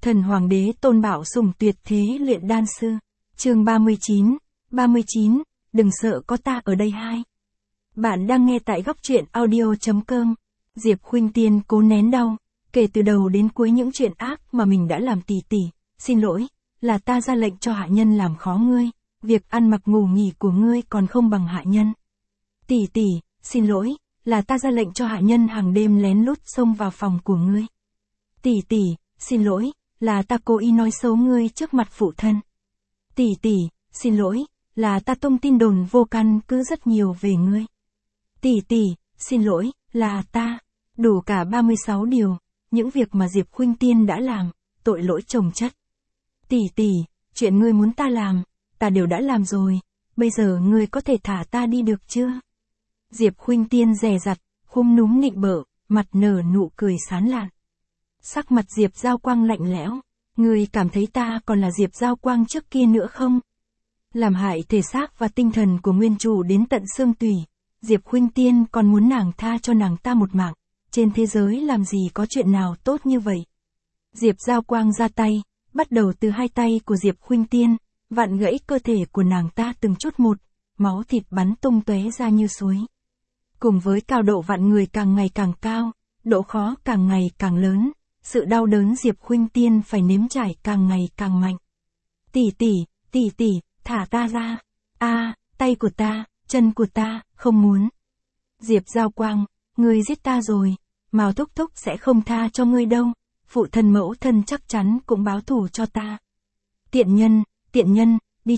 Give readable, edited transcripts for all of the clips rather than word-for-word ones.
Thần Hoàng đế Tôn Bảo Sủng tuyệt thế luyện đan sư. Chương 39, đừng sợ có ta ở đây hai. Bạn đang nghe tại góc truyện audio.com. Diệp Khuynh Tiên cố nén đau, kể từ đầu đến cuối những chuyện ác mà mình đã làm tỷ tỷ, xin lỗi, là ta ra lệnh cho hạ nhân làm khó ngươi, việc ăn mặc ngủ nghỉ của ngươi còn không bằng hạ nhân. Tỷ tỷ, xin lỗi, là ta ra lệnh cho hạ nhân hàng đêm lén lút xông vào phòng của ngươi. Tỷ tỷ, xin lỗi, là ta cố ý nói xấu ngươi trước mặt phụ thân. Tỷ tỷ, xin lỗi, là ta tung tin đồn vô căn cứ rất nhiều về ngươi. Tỷ tỷ, xin lỗi, là ta, đủ cả 36 điều, những việc mà Diệp Khuynh Tiên đã làm, tội lỗi chồng chất. Tỷ tỷ, chuyện ngươi muốn ta làm, ta đều đã làm rồi, bây giờ ngươi có thể thả ta đi được chưa? Diệp Khuynh Tiên dè dặt, khum núm nịnh bợ, mặt nở nụ cười sán lạn. Sắc mặt Diệp Giao Quang lạnh lẽo, ngươi cảm thấy ta còn là Diệp Giao Quang trước kia nữa không? Làm hại thể xác và tinh thần của nguyên chủ đến tận xương tủy, Diệp Khuynh Tiên còn muốn nàng tha cho nàng ta một mạng, trên thế giới làm gì có chuyện nào tốt như vậy? Diệp Giao Quang ra tay, bắt đầu từ hai tay của Diệp Khuynh Tiên, vặn gãy cơ thể của nàng ta từng chút một, máu thịt bắn tung tóe ra như suối. Cùng với cao độ vặn người càng ngày càng cao, độ khó càng ngày càng lớn, sự đau đớn Diệp Khuynh Tiên phải nếm trải càng ngày càng mạnh. Tỷ tỷ, thả ta ra. Tay của ta, chân của ta, không muốn. Diệp Giao Quang, ngươi giết ta rồi, Mao Thúc Thúc sẽ không tha cho ngươi đâu, phụ thân mẫu thân chắc chắn cũng báo thù cho ta. Tiện nhân, đi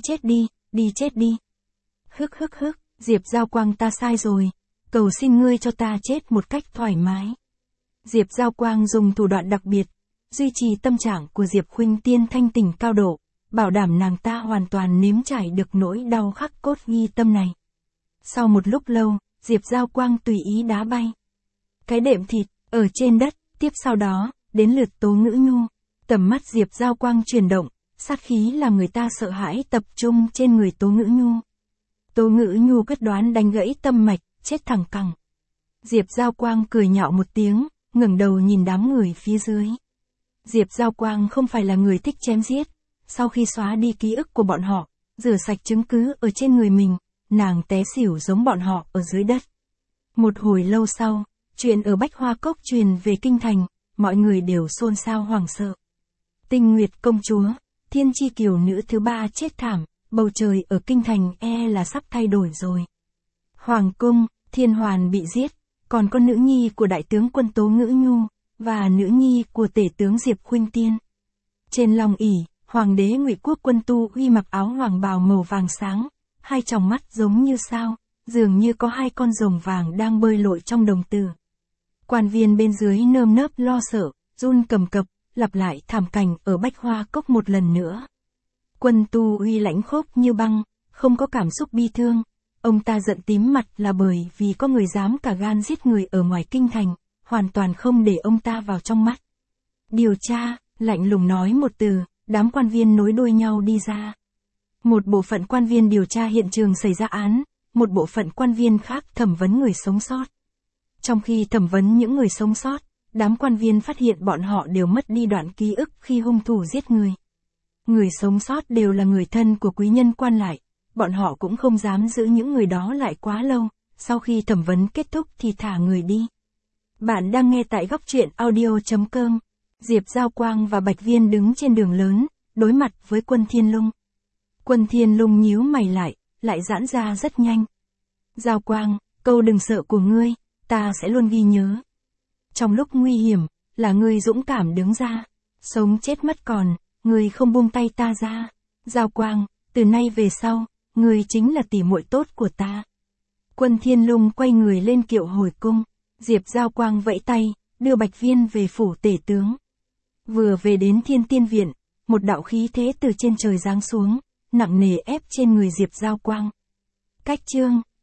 chết đi. Hức, Diệp Giao Quang ta sai rồi, cầu xin ngươi cho ta chết một cách thoải mái. Diệp Giao Quang dùng thủ đoạn đặc biệt, duy trì tâm trạng của Diệp Khuynh Tiên thanh tỉnh cao độ, bảo đảm nàng ta hoàn toàn nếm trải được nỗi đau khắc cốt ghi tâm này. Sau một lúc lâu, Diệp Giao Quang tùy ý đá bay cái đệm thịt ở trên đất, tiếp sau đó, đến lượt Tố Ngữ Nhu. Tầm mắt Diệp Giao Quang chuyển động, sát khí làm người ta sợ hãi tập trung trên người Tố Ngữ Nhu. Tố Ngữ Nhu quyết đoán đánh gãy tâm mạch, chết thẳng cẳng. Diệp Giao Quang cười nhạo một tiếng, ngẩng đầu nhìn đám người phía dưới. Diệp Giao Quang không phải là người thích chém giết, sau khi xóa đi ký ức của bọn họ, rửa sạch chứng cứ ở trên người mình, nàng té xỉu giống bọn họ ở dưới đất. Một hồi lâu sau, chuyện ở Bách Hoa Cốc truyền về kinh thành, mọi người đều xôn xao hoảng sợ. Tinh Nguyệt công chúa, Thiên Chi Kiều nữ thứ ba chết thảm, bầu trời ở kinh thành là sắp thay đổi rồi. Hoàng cung, Thiên Hoàn bị giết, còn có nữ nhi của đại tướng quân Tố Ngữ Nhu, và nữ nhi của tể tướng Diệp Khuynh Tiên. Trên long ỷ, Hoàng đế Ngụy Quốc Quân Tu Uy mặc áo hoàng bào màu vàng sáng, hai tròng mắt giống như sao, dường như có hai con rồng vàng đang bơi lội trong đồng tử. Quan viên bên dưới nơm nớp lo sợ, run cầm cập, lặp lại thảm cảnh ở Bách Hoa Cốc một lần nữa. Quân Tu Uy lãnh khốc như băng, không có cảm xúc bi thương. Ông ta giận tím mặt là bởi vì có người dám cả gan giết người ở ngoài kinh thành, hoàn toàn không để ông ta vào trong mắt. Điều tra, lạnh lùng nói một từ, đám quan viên nối đuôi nhau đi ra. Một bộ phận quan viên điều tra hiện trường xảy ra án, một bộ phận quan viên khác thẩm vấn người sống sót. Trong khi thẩm vấn những người sống sót, đám quan viên phát hiện bọn họ đều mất đi đoạn ký ức khi hung thủ giết người. Người sống sót đều là người thân của quý nhân quan lại, bọn họ cũng không dám giữ những người đó lại quá lâu, sau khi thẩm vấn kết thúc thì thả người đi. Bạn đang nghe tại góc truyện audio.com. Diệp Giao Quang và Bạch Viên đứng trên đường lớn, đối mặt với Quân Thiên Lung. Quân Thiên Lung nhíu mày lại giãn ra rất nhanh. Giao Quang, câu đừng sợ của ngươi, ta sẽ luôn ghi nhớ. Trong lúc nguy hiểm, là ngươi dũng cảm đứng ra, sống chết mất còn, ngươi không buông tay ta ra. Giao Quang, từ nay về sau, ngươi chính là tỉ muội tốt của ta. Quân Thiên Lung quay người lên kiệu hồi cung, Diệp Giao Quang vẫy tay, đưa Bạch Viên về phủ tể tướng. Vừa về đến Thiên Tiên Viện, một đạo khí thế từ trên trời giáng xuống, nặng nề ép trên người Diệp Giao Quang. Cách chương